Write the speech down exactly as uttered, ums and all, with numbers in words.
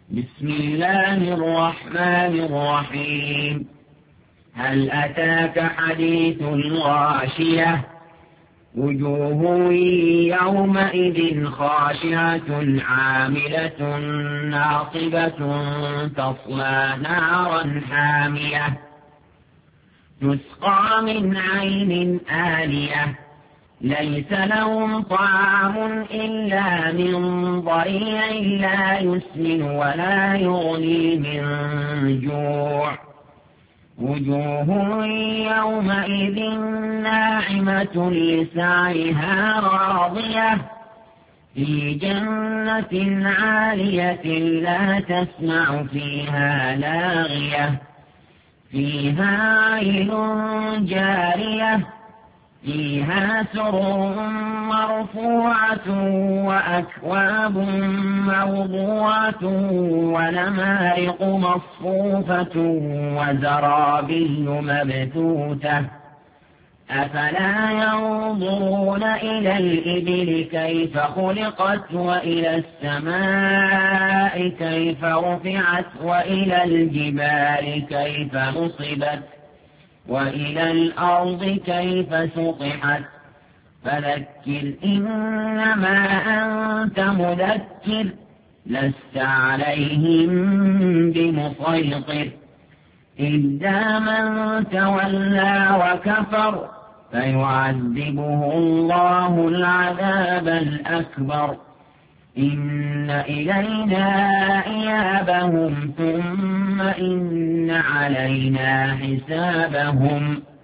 بسم الله الرحمن الرحيم. هل أتاك حديث الغاشية؟ وجوه يومئذ خاشعة عاملة ناصبة تصلى نارا حامية تسقى من عين آنية ليس لهم طعام إلا من ضريع لا يسمن ولا يغني من جوع. وجوه يومئذ ناعمة لسعيها راضية في جنة عالية لا تسمع فيها لاغية فيها عين جارية فيها سرر مرفوعة وأكواب موضوعة ونمارق مصفوفة وزرابي مبثوثة أفلا ينظرون إلى الإبل كيف خلقت وإلى السماء كيف رفعت وإلى الجبال كيف نصبت وإلى الأرض كيف سطحت فذكر إنما أنت مذكر لست عليهم بمسيطر إلا من تولى وكفر فيعذبه الله العذاب الأكبر إن إلينا إيابهم ثم إن علينا حسابهم